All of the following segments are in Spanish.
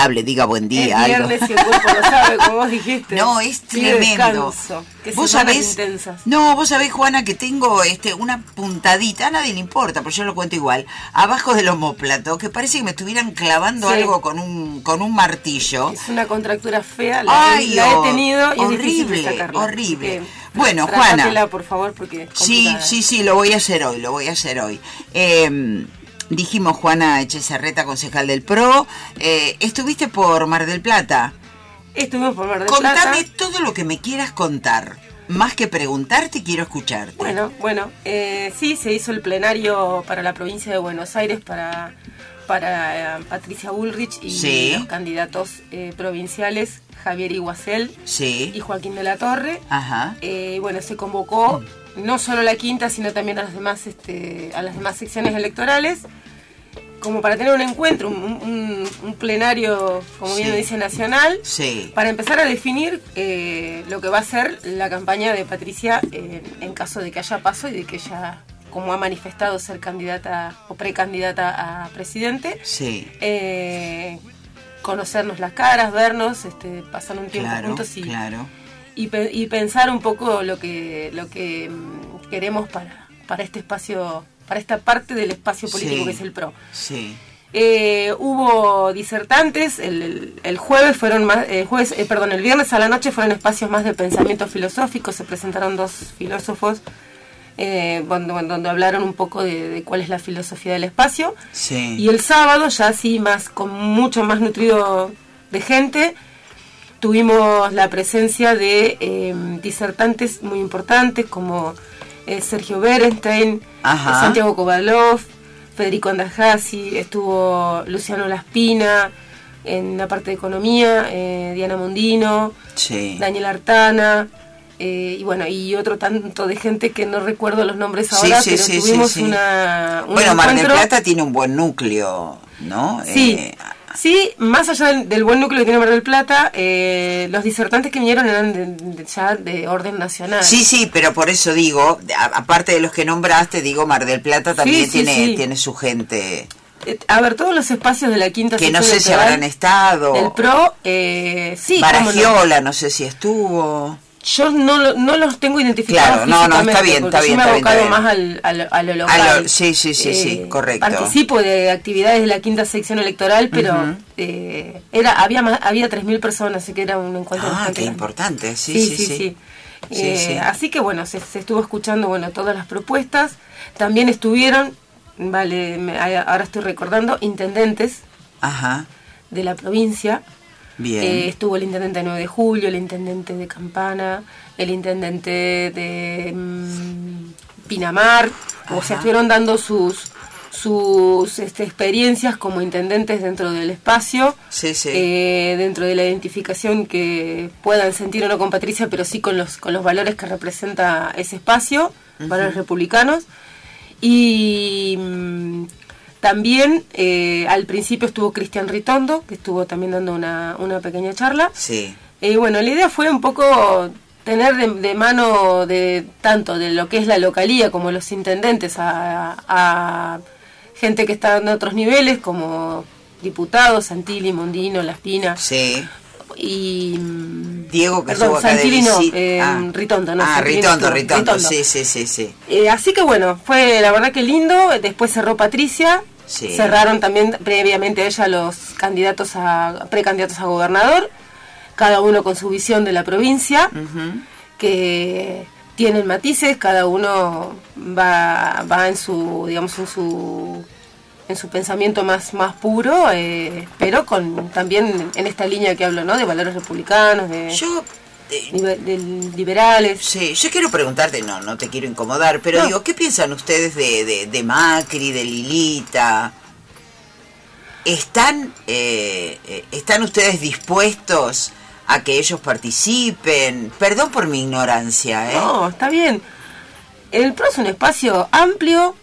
hable, diga buen día. Es viernes y el cuerpo lo sabe, como vos dijiste. No, es Pide tremendo. descanso, que Vos semanas sabés, intensas. no, vos sabés, Juana, que tengo una puntadita, a nadie le importa, pero yo lo cuento igual, abajo del omóplato, que parece que me estuvieran clavando algo con un martillo. Es una contractura fea, la he tenido y horrible, es difícil de sacarla. horrible. Bueno, Juana. Por favor, porque es sí, lo voy a hacer hoy. Dijimos Juana Echezarreta, concejal del PRO. ¿Estuviste por Mar del Plata? Estuvimos por Mar del Plata. Contame todo lo que me quieras contar. Más que preguntarte, quiero escucharte. Bueno, sí, se hizo el plenario para la provincia de Buenos Aires para Patricia Bullrich y los candidatos provinciales Javier Iguacel y Joaquín de la Torre. Ajá. Bueno, se convocó no solo a la quinta, sino también a las demás secciones electorales, como para tener un encuentro, un plenario, como bien dice, nacional, para empezar a definir lo que va a ser la campaña de Patricia en caso de que haya paso y de que ella, como ha manifestado ser candidata o precandidata a presidente, conocernos las caras, vernos, pasar un tiempo juntos y pensar un poco lo que queremos para este espacio, para esta parte del espacio político que es el PRO. Hubo disertantes, el viernes a la noche fueron espacios más de pensamiento filosófico, se presentaron dos filósofos donde hablaron un poco de cuál es la filosofía del espacio, y el sábado ya con mucho más nutrido de gente, tuvimos la presencia de disertantes muy importantes como Sergio Berenstein, Santiago Kovalov, Federico Andajasi, estuvo Luciano Laspina en la parte de economía, Diana Mondino, Daniel Artana, y otro tanto de gente que no recuerdo los nombres ahora, pero tuvimos un Mar del Plata tiene un buen núcleo, ¿no? Sí, más allá del buen núcleo que tiene Mar del Plata, los disertantes que vinieron eran ya de orden nacional. Sí, pero por eso digo, aparte de los que nombraste, Mar del Plata también tiene su gente. A ver, todos los espacios de la quinta que no sé si habrán estado. Del PRO, Baragiola, no sé si estuvo. Yo no los tengo identificados físicamente. Está bien. Yo me he abocado más a lo local. Sí, correcto. Participo de actividades de la quinta sección electoral, pero había 3.000 personas, así que era un encuentro bastante qué importante, sí. Así que bueno, se estuvo escuchando todas las propuestas. También estuvieron, ahora estoy recordando, intendentes de la provincia. Bien. Estuvo el intendente de 9 de julio, el intendente de Campana, el intendente de Pinamar. O sea, estuvieron dando sus experiencias como intendentes dentro del espacio, dentro de la identificación que puedan sentir o no con Patricia, pero sí con los valores que representa ese espacio, valores republicanos. Y también al principio estuvo Cristian Ritondo, que estuvo también dando una pequeña charla. La idea fue un poco tener de mano de tanto de lo que es la localía como los intendentes a gente que está en otros niveles como diputados, Santilli, Mondino, Laspina. Y Diego, que Santilli Ritondo, Ritondo, sí. Así que fue la verdad que lindo. Después cerró Patricia. Cerraron también previamente a ella los precandidatos a gobernador, cada uno con su visión de la provincia, que tienen matices, cada uno va en su, digamos, en su pensamiento más puro, pero también en esta línea que hablo, ¿no? De valores republicanos, de liberales. Yo quiero preguntarte, no te quiero incomodar, pero digo, ¿qué piensan ustedes de Macri, de Lilita? ¿Están ustedes dispuestos a que ellos participen? Perdón por mi ignorancia, No, está bien. El PRO es un espacio amplio,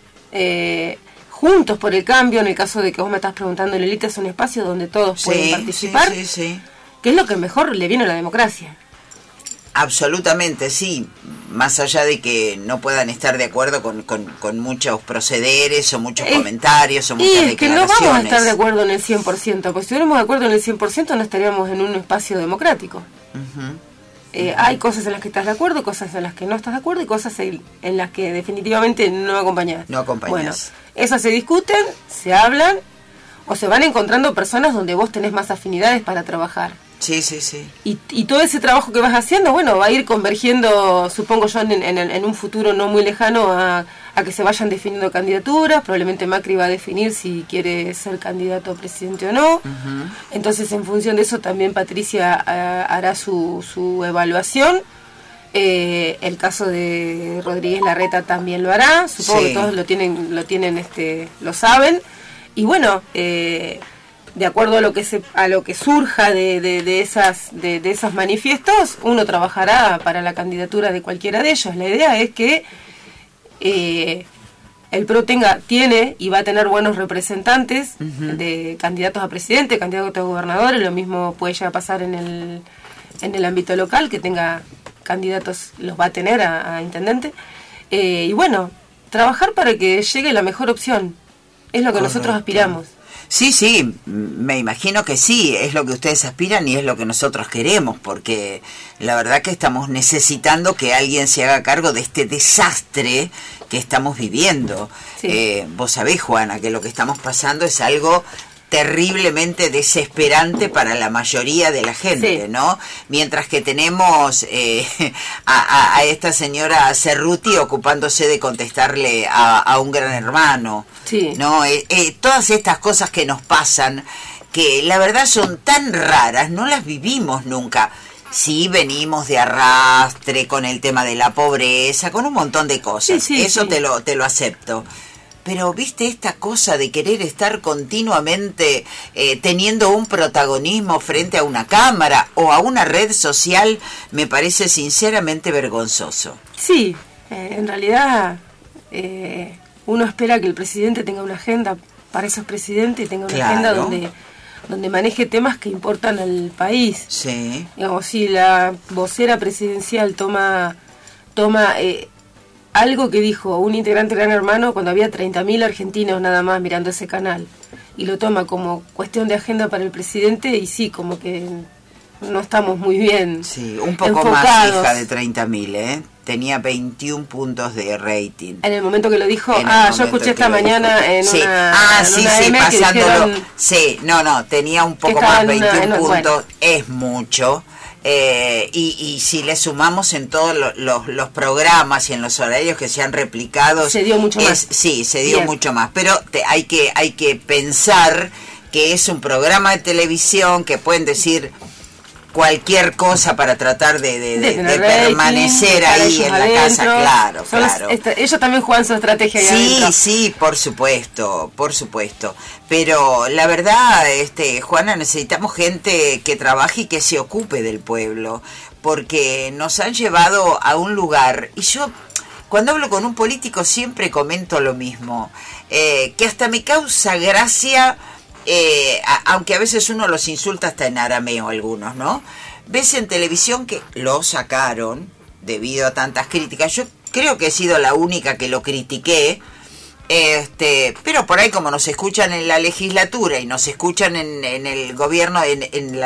Juntos por el Cambio, en el caso de que vos me estás preguntando, Lilita, es un espacio donde todos pueden participar, que es lo que mejor le viene a la democracia. Absolutamente, sí. más allá de que no puedan estar de acuerdo con muchos procederes o muchos comentarios o muchas declaraciones. Y que no vamos a estar de acuerdo en el 100%, porque si estuviéramos de acuerdo en el 100% no estaríamos en un espacio democrático. Hay cosas en las que estás de acuerdo, cosas en las que no estás de acuerdo y cosas en las que definitivamente no acompañas. No acompañas. Bueno, esas se discuten, se hablan o se van encontrando personas donde vos tenés más afinidades para trabajar. Sí, sí, sí. Y todo ese trabajo que vas haciendo, bueno, va a ir convergiendo, supongo yo, en un futuro no muy lejano a que se vayan definiendo candidaturas. Probablemente Macri va a definir si quiere ser candidato a presidente o no. Entonces, en función de eso, también Patricia hará su evaluación. El caso de Rodríguez Larreta también lo hará. Supongo que todos lo saben. Y bueno, de acuerdo a lo que surja de esas manifiestos, uno trabajará para la candidatura de cualquiera de ellos. La idea es que el PRO tiene y va a tener buenos representantes de candidatos a presidente, candidatos a gobernadores. Lo mismo puede ya pasar en el ámbito local, que tenga candidatos, los va a tener a intendente. Y bueno, trabajar para que llegue la mejor opción. Es lo que nosotros aspiramos. Sí, sí, me imagino que sí, es lo que ustedes aspiran y es lo que nosotros queremos, porque la verdad que estamos necesitando que alguien se haga cargo de este desastre que estamos viviendo. Sí. Vos sabés, Juana, que lo que estamos pasando es algo terriblemente desesperante para la mayoría de la gente, sí, ¿no? Mientras que tenemos a esta señora Cerruti ocupándose de contestarle a un gran hermano, sí, ¿no? Todas estas cosas que nos pasan, que la verdad son tan raras, no las vivimos nunca. Sí, venimos de arrastre con el tema de la pobreza, con un montón de cosas, sí, sí, eso sí. Te lo acepto. Pero, ¿viste esta cosa de querer estar continuamente teniendo un protagonismo frente a una cámara o a una red social? Me parece sinceramente vergonzoso. Sí, en realidad uno espera que el presidente tenga una agenda para esos presidentes y tenga una agenda donde maneje temas que importan al país. Sí. Digamos, si la vocera presidencial toma algo que dijo un integrante de Gran Hermano cuando había 30.000 argentinos nada más mirando ese canal, y lo toma como cuestión de agenda para el presidente, y sí, como que no estamos muy bien. Sí, un poco enfocados. Más hija de 30.000, ¿eh? Tenía 21 puntos de rating. En el momento que lo dijo, yo escuché esta mañana en sí. una... sí, una sí, pasándolo. Dijeron, sí, no, tenía un poco más, 21 puntos, bueno. Es mucho. Y si le sumamos en todos los programas y en los horarios que se han replicado, se dio mucho más. Sí, se dio mucho más, pero hay que pensar que es un programa de televisión que pueden decir cualquier cosa para tratar de permanecer ahí en la casa, claro. Ellos también juegan su estrategia ahí adentro. Sí, por supuesto, pero la verdad, Juana, necesitamos gente que trabaje y que se ocupe del pueblo, porque nos han llevado a un lugar, y yo cuando hablo con un político siempre comento lo mismo, que hasta me causa gracia. Aunque a veces uno los insulta hasta en arameo algunos, ¿no? Ves en televisión que lo sacaron debido a tantas críticas. Yo creo que he sido la única que lo critiqué, pero por ahí como nos escuchan en la legislatura y nos escuchan en el gobierno en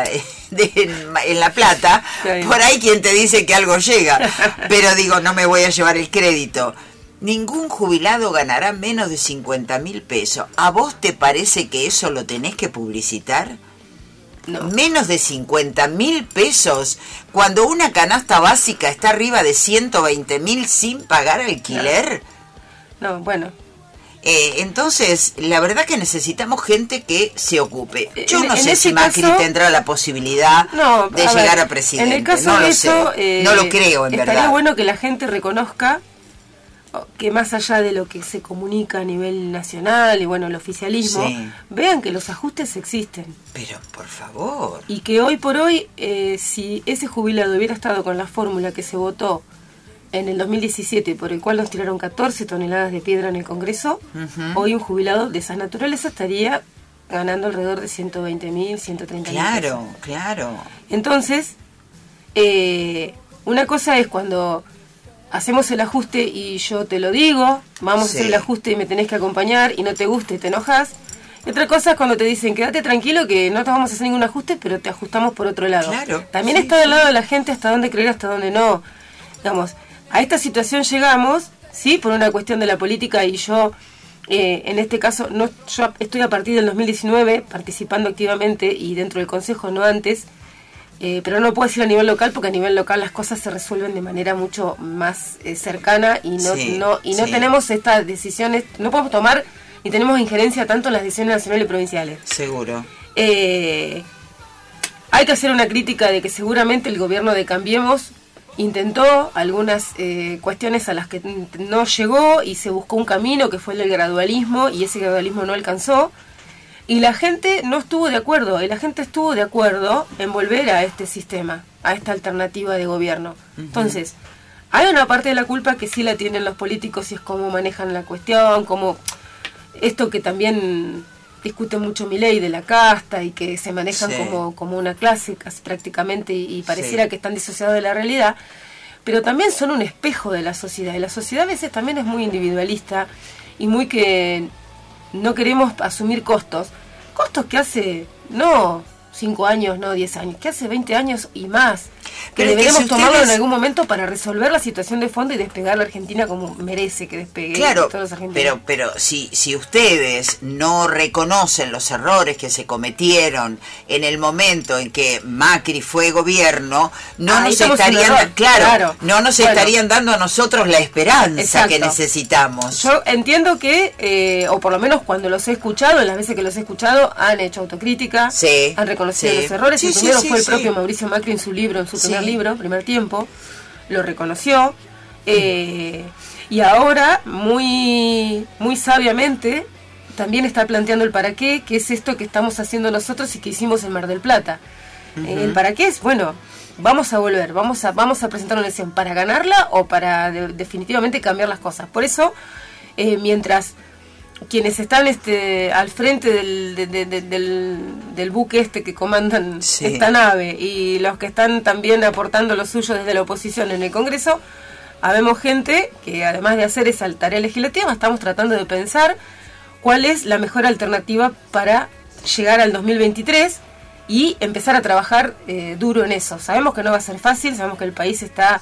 La Plata, por ahí quien te dice que algo llega. Pero digo, no me voy a llevar el crédito. Ningún jubilado ganará menos de 50.000 pesos. ¿A vos te parece que eso lo tenés que publicitar? No. Menos de 50.000 pesos, cuando una canasta básica está arriba de 120.000 sin pagar alquiler. No, bueno. Entonces, la verdad que necesitamos gente que se ocupe. Yo no sé si Macri tendrá la posibilidad de llegar a presidente. En el caso no de lo eso, sé. No lo creo, en verdad. Estaría bueno que la gente reconozca que más allá de lo que se comunica a nivel nacional y bueno, el oficialismo, vean que los ajustes existen. Pero, por favor. Y que hoy por hoy, si ese jubilado hubiera estado con la fórmula que se votó en el 2017, por el cual nos tiraron 14 toneladas de piedra en el Congreso, hoy un jubilado de esas naturalezas estaría ganando alrededor de 120.000, 130.000 pesos. Claro. Entonces, una cosa es cuando hacemos el ajuste y yo te lo digo, vamos a hacer el ajuste y me tenés que acompañar y no te gusta y te enojas. Y otra cosa es cuando te dicen, quédate tranquilo que no te vamos a hacer ningún ajuste, pero te ajustamos por otro lado. Claro, también está del lado de la gente hasta dónde creer, hasta dónde no. Digamos, a esta situación llegamos, sí, por una cuestión de la política y yo, en este caso, yo estoy a partir del 2019 participando activamente y dentro del Consejo, no antes. Pero no puedo decir a nivel local porque a nivel local las cosas se resuelven de manera mucho más cercana y no tenemos estas decisiones, no podemos tomar ni tenemos injerencia tanto en las decisiones nacionales y provinciales. Seguro. Hay que hacer una crítica de que seguramente el gobierno de Cambiemos intentó algunas cuestiones a las que no llegó y se buscó un camino que fue el del gradualismo y ese gradualismo no alcanzó. Y la gente no estuvo de acuerdo, y la gente estuvo de acuerdo en volver a este sistema, a esta alternativa de gobierno. Entonces, hay una parte de la culpa que sí la tienen los políticos y es cómo manejan la cuestión, como esto que también discute mucho Milei de la casta y que se manejan como una clase casi prácticamente y pareciera que están disociados de la realidad, pero también son un espejo de la sociedad, y la sociedad a veces también es muy individualista y muy que no queremos asumir costos que hace, no 5 años, no 10 años, que hace 20 años y más, que deberíamos tomarlo en algún momento para resolver la situación de fondo y despegar la Argentina como merece que despegue. Claro, todos los argentinos. pero si ustedes no reconocen los errores que se cometieron en el momento en que Macri fue gobierno, no nos estarían dando a nosotros la esperanza que necesitamos. Yo entiendo que, o por lo menos cuando los he escuchado, en las veces que los he escuchado, han hecho autocrítica, han reconocido los errores, el primero fue el propio Mauricio Macri en su libro, en su primer tiempo, lo reconoció, y ahora muy sabiamente también está planteando el para qué, que es esto que estamos haciendo nosotros y que hicimos en Mar del Plata. El para qué es, bueno, vamos a volver, vamos a presentar una elección para ganarla o para definitivamente cambiar las cosas. Por eso, mientras quienes están al frente del buque que comandan esta nave y los que están también aportando lo suyo desde la oposición en el Congreso, habemos gente que además de hacer esa tarea legislativa, estamos tratando de pensar cuál es la mejor alternativa para llegar al 2023 y empezar a trabajar duro en eso. Sabemos que no va a ser fácil, sabemos que el país está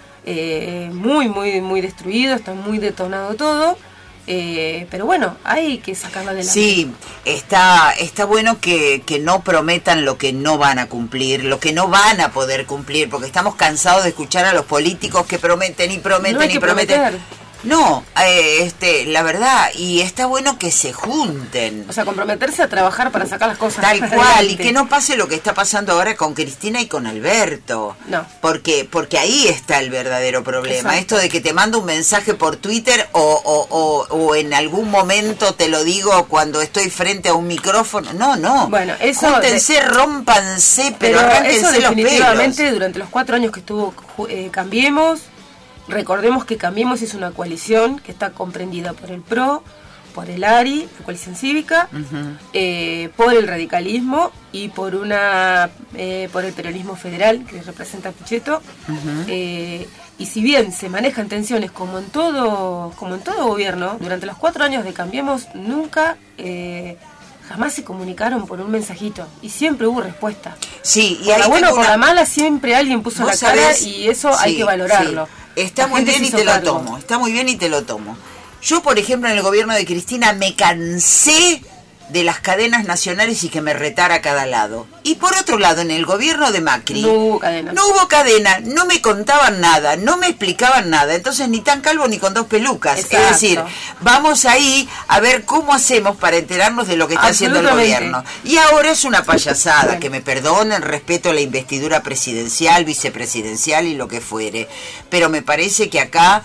muy destruido, está muy detonado todo. Pero bueno, hay que sacarlo adelante. Sí, está bueno que no prometan lo que no van a cumplir, lo que no van a poder cumplir, porque estamos cansados de escuchar a los políticos que prometen y prometen y prometen. No, la verdad, y está bueno que se junten. O sea, comprometerse a trabajar para sacar las cosas tal cual, adelante. Y que no pase lo que está pasando ahora con Cristina y con Alberto. No. Porque ahí está el verdadero problema. Exacto. Esto de que te mando un mensaje por Twitter o en algún momento te lo digo cuando estoy frente a un micrófono. No. Bueno, eso júntense, rómpanse, pero arránquense eso definitivamente los pelos. Durante los 4 años que estuvo Cambiemos. Recordemos que Cambiemos es una coalición que está comprendida por el PRO, por el ARI, la coalición cívica, por el radicalismo y por el peronismo federal que representa a Pichetto. Y si bien se manejan tensiones como en todo gobierno, durante los 4 años de Cambiemos nunca jamás se comunicaron por un mensajito y siempre hubo respuesta. Sí, y por la buena o por la mala siempre alguien puso la cara y eso hay que valorarlo. Sí. Está muy bien y te lo tomo. Está muy bien y te lo tomo. Yo, por ejemplo, en el gobierno de Cristina me cansé de las cadenas nacionales y que me retara a cada lado. Y por otro lado, en el gobierno de Macri no hubo cadena. No hubo cadena, no me contaban nada, no me explicaban nada. Entonces ni tan calvo ni con 2 pelucas. Exacto. Es decir, vamos ahí a ver cómo hacemos para enterarnos de lo que está haciendo el gobierno. Y ahora es una payasada, bueno. Que me perdonen, respeto la investidura presidencial, vicepresidencial y lo que fuere. Pero me parece que acá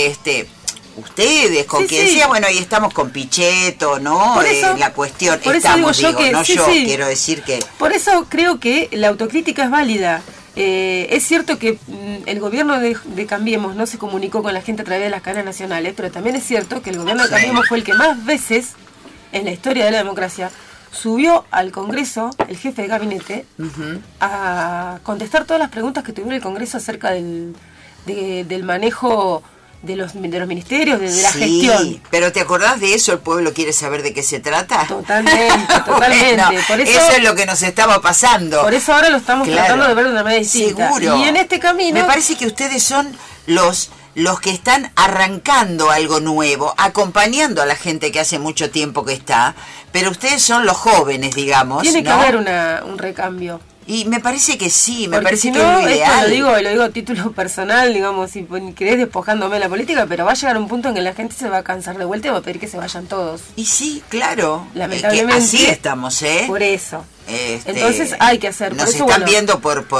ustedes, con quien sea, bueno, ahí estamos con Pichetto, ¿no? Eso, la cuestión, estamos, quiero decir que... Por eso creo que la autocrítica es válida. Es cierto que el gobierno de Cambiemos no se comunicó con la gente a través de las cadenas nacionales, pero también es cierto que el gobierno de Cambiemos fue el que más veces en la historia de la democracia subió al Congreso, el jefe de gabinete, a contestar todas las preguntas que tuviera el Congreso acerca del del manejo de los ministerios, de la gestión. Sí, pero ¿te acordás de eso? ¿El pueblo quiere saber de qué se trata? Totalmente. Bueno, por eso es lo que nos estaba pasando. Por eso ahora lo estamos tratando de ver de una manera distinta. Seguro. Y en este camino... Me parece que ustedes son los que están arrancando algo nuevo, acompañando a la gente que hace mucho tiempo que está, pero ustedes son los jóvenes, digamos. Tiene ¿no? que haber un recambio. Y me parece que sí, me Porque parece si que no, es lo ideal. Lo digo a título personal, digamos, si querés despojándome de la política, pero va a llegar un punto en que la gente se va a cansar de vuelta y va a pedir que se vayan todos. Y sí, claro. Lamentablemente. Que así estamos, ¿eh? Por eso. Entonces hay que hacer. Nos por eso, están viendo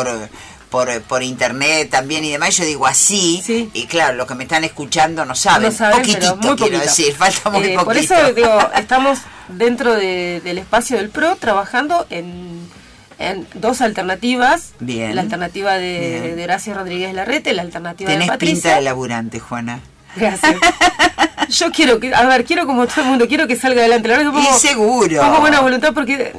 por internet también y demás, yo digo así, sí. Y claro, los que me están escuchando no saben poquitito, pero muy quiero decir, falta muy poquito. Por eso digo, estamos dentro del espacio del PRO trabajando en dos alternativas. Bien. La alternativa de Horacio Rodríguez Larrete, la alternativa Tenés de Patricia. pinta de laburante, Juana. Gracias. Yo quiero como todo el mundo, quiero que salga adelante. La verdad que y seguro. Pongo buena voluntad porque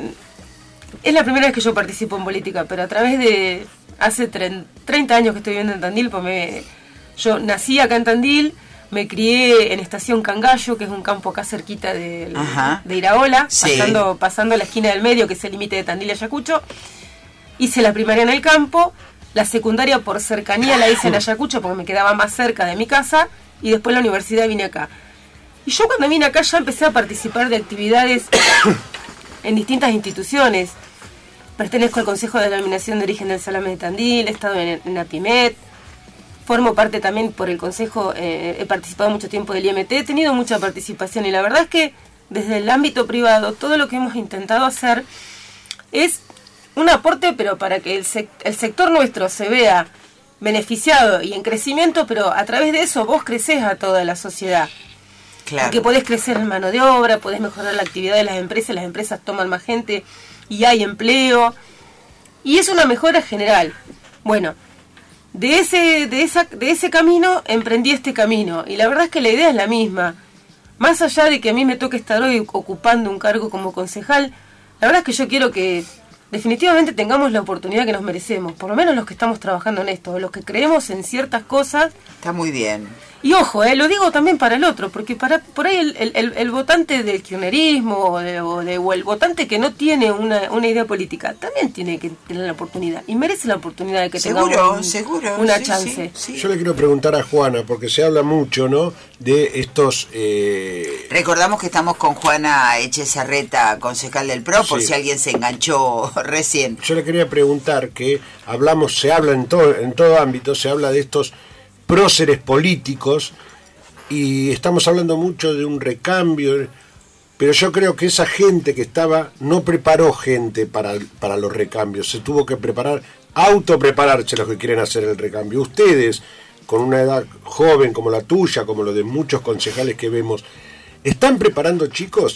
es la primera vez que yo participo en política, pero a través de hace 30 años que estoy viviendo en Tandil, pues yo nací acá en Tandil, me crié en Estación Cangallo, que es un campo acá cerquita de Iraola, sí. pasando la esquina del medio, que es el límite de Tandil y Ayacucho. Hice la primaria en el campo, la secundaria por cercanía la hice en Ayacucho porque me quedaba más cerca de mi casa, y después la universidad vine acá. Y yo cuando vine acá ya empecé a participar de actividades en distintas instituciones. Pertenezco al Consejo de Denominación de Origen del Salame de Tandil, he estado en APIMET, formo parte también por el Consejo, he participado mucho tiempo del IMT, he tenido mucha participación y la verdad es que desde el ámbito privado todo lo que hemos intentado hacer es un aporte, pero para que el sector nuestro se vea beneficiado y en crecimiento, pero a través de eso vos crecés a toda la sociedad. Claro. Porque podés crecer en mano de obra, podés mejorar la actividad de las empresas toman más gente y hay empleo, y es una mejora general. Bueno, de ese camino emprendí este camino, y la verdad es que la idea es la misma. Más allá de que a mí me toque estar hoy ocupando un cargo como concejal, la verdad es que yo quiero que definitivamente tengamos la oportunidad que nos merecemos, por lo menos los que estamos trabajando en esto, los que creemos en ciertas cosas. Está muy bien. Y ojo, lo digo también para el otro, porque por ahí el votante del kirchnerismo o el votante que no tiene una idea política también tiene que tener la oportunidad y merece la oportunidad de que tengamos una chance. Sí. Yo le quiero preguntar a Juana, porque se habla mucho, ¿no?, de estos... Recordamos que estamos con Juana Echezarreta, concejal del PRO, por si alguien se enganchó recién. Yo le quería preguntar que se habla en todo ámbito, se habla de estos próceres políticos y estamos hablando mucho de un recambio, pero yo creo que esa gente que estaba no preparó gente para los recambios, se tuvo que autoprepararse los que quieren hacer el recambio. Ustedes, con una edad joven como la tuya, como lo de muchos concejales que vemos, ¿están preparando chicos?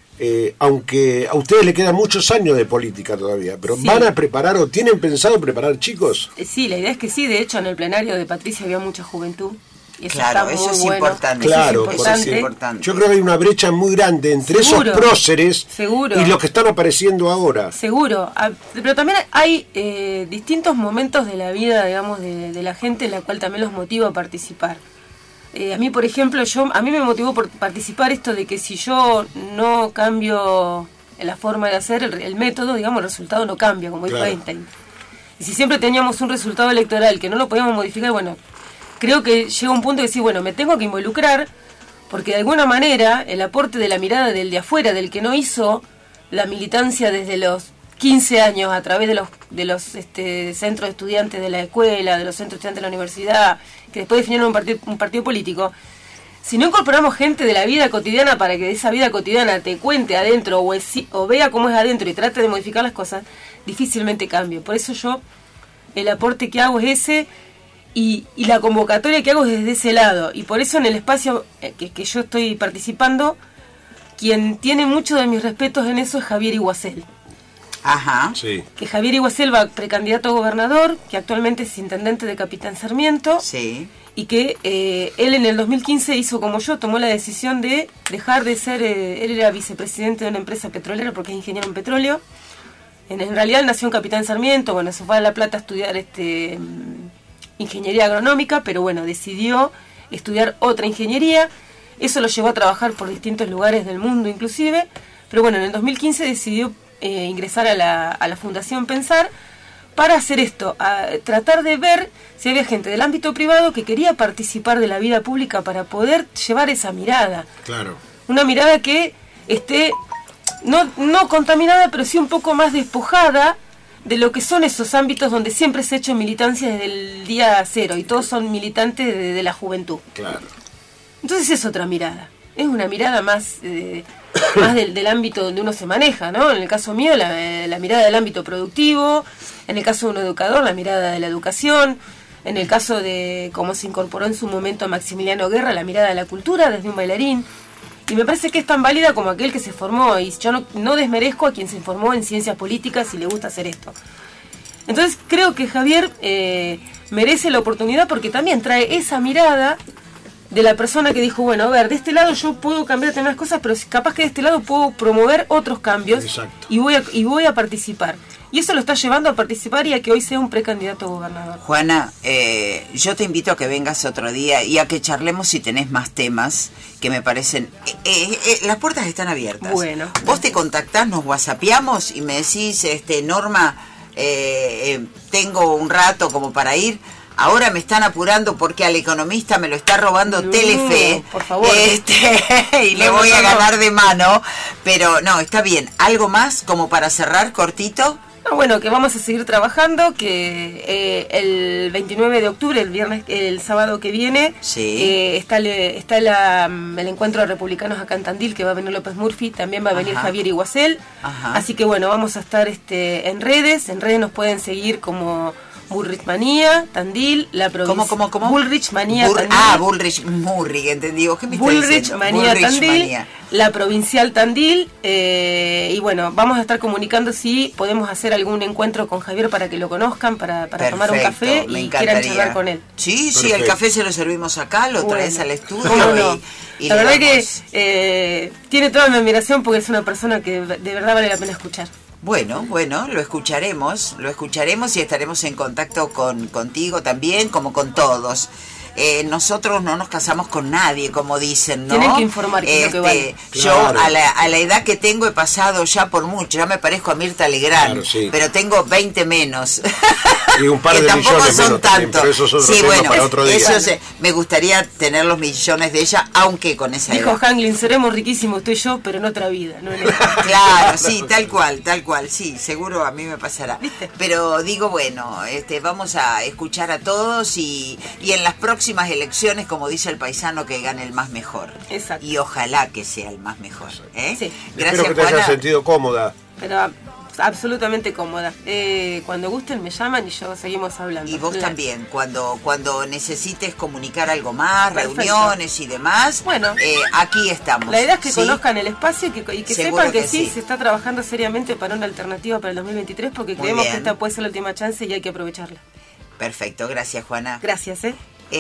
Aunque a ustedes le quedan muchos años de política todavía, pero sí. ¿Van a preparar o tienen pensado preparar chicos? Sí, la idea es que sí. De hecho, en el plenario de Patricia había mucha juventud. Y eso claro, está eso es bueno. importante. Claro, eso es importante. Yo creo que hay una brecha muy grande entre esos próceres y los que están apareciendo ahora. Seguro, pero también hay distintos momentos de la vida, digamos, de la gente en la cual también los motiva a participar. A mí, por ejemplo, a mí me motivó por participar esto de que si yo no cambio la forma de hacer, el método, digamos, el resultado no cambia, como dijo Einstein. Y si siempre teníamos un resultado electoral que no lo podíamos modificar, bueno, creo que llega un punto de decir, bueno, me tengo que involucrar, porque de alguna manera el aporte de la mirada del de afuera, del que no hizo la militancia desde los 15 años a través de los centros de estudiantes de la escuela, de los centros de estudiantes de la universidad, que después definieron un partido político, si no incorporamos gente de la vida cotidiana para que de esa vida cotidiana te cuente adentro o vea cómo es adentro y trate de modificar las cosas, difícilmente cambie. Por eso yo, el aporte que hago es ese y la convocatoria que hago es desde ese lado. Y por eso en el espacio que yo estoy participando, quien tiene mucho de mis respetos en eso es Javier Iguacel. Ajá. Sí. Que Javier Iguacel va precandidato a gobernador, que actualmente es intendente de Capitán Sarmiento. Sí. Y que él en el 2015 hizo como yo, tomó la decisión de dejar de ser, él era vicepresidente de una empresa petrolera porque es ingeniero en petróleo. En realidad él nació en Capitán Sarmiento, bueno, se fue a La Plata a estudiar ingeniería agronómica, pero bueno, decidió estudiar otra ingeniería. Eso lo llevó a trabajar por distintos lugares del mundo inclusive, pero bueno, en el 2015 decidió ingresar a la Fundación Pensar para hacer esto, a tratar de ver si había gente del ámbito privado que quería participar de la vida pública para poder llevar esa mirada. Claro. Una mirada que esté no contaminada, pero sí un poco más despojada de lo que son esos ámbitos donde siempre se ha hecho militancia desde el día cero y todos son militantes de la juventud. Claro. Entonces es otra mirada, es una mirada más del ámbito donde uno se maneja, ¿no? En el caso mío, la mirada del ámbito productivo, en el caso de un educador, la mirada de la educación, en el caso de cómo se incorporó en su momento Maximiliano Guerra, la mirada de la cultura desde un bailarín. Y me parece que es tan válida como aquel que se formó, y yo no desmerezco a quien se formó en ciencias políticas y le gusta hacer esto. Entonces creo que Javier merece la oportunidad porque también trae esa mirada de la persona que dijo, bueno, a ver, de este lado yo puedo cambiar determinadas cosas, pero capaz que de este lado puedo promover otros cambios. Exacto. y voy a participar. Y eso lo está llevando a participar y a que hoy sea un precandidato a gobernador. Juana, yo te invito a que vengas otro día y a que charlemos si tenés más temas que me parecen... las puertas están abiertas. Bueno. Vos te contactás, nos whatsappeamos y me decís, Norma, tengo un rato como para ir. Ahora me están apurando porque al economista me lo está robando Telefe. Por favor. Y le voy a ganar de mano. Pero no, está bien. ¿Algo más como para cerrar cortito? No, bueno, que vamos a seguir trabajando, que el 29 de octubre, el sábado que viene, sí. está el encuentro de republicanos acá en Tandil, que va a venir López Murphy, también va a venir Javier Iguacel. Así que bueno, vamos a estar en redes nos pueden seguir como Bullrich Manía, Tandil, la provincia. ¿Cómo? Bullrich Manía, Tandil. Bullrich Murray, entendí. ¿Qué me Bullrich Manía, Tandil, la provincial Tandil, y bueno, vamos a estar comunicando si podemos hacer algún encuentro con Javier para que lo conozcan, para tomar un café y quieran charlar con él. Sí, el café se lo servimos acá, lo traes al estudio. No. y la verdad que tiene toda mi admiración porque es una persona que de verdad vale la pena escuchar. Bueno, lo escucharemos y estaremos en contacto contigo también, como con todos. Nosotros no nos casamos con nadie, como dicen, ¿no? Tienen que informar que es lo que vale. Yo a la edad que tengo he pasado ya por mucho, ya me parezco a Mirta Legrand, claro, sí. Pero tengo 20 menos. Y un par que de tampoco millones son menos tantos. Pero eso es otro tema para otro día. Me gustaría tener los millones de ella, aunque con esa Dijo edad. Hanglin, seremos riquísimos tú y yo, pero en otra vida, no en esta. Claro, sí, tal cual, sí, seguro a mí me pasará. ¿Viste? Pero digo, bueno, vamos a escuchar a todos y en las próximas elecciones, como dice el paisano, que gane el más mejor. Exacto. Y ojalá que sea el más mejor. Sí. Gracias, espero que te Juana. hayas sentido cómoda. Pero absolutamente cómoda. Cuando gusten me llaman y yo seguimos hablando. Y vos también, cuando necesites comunicar algo más, perfecto. Reuniones y demás, bueno, aquí estamos. La idea es que ¿sí? conozcan el espacio y que sepan que sí, sí, se está trabajando seriamente para una alternativa para el 2023 porque muy creemos bien. que esta puede ser la última chance y hay que aprovecharla. Perfecto, gracias, Juana. Gracias,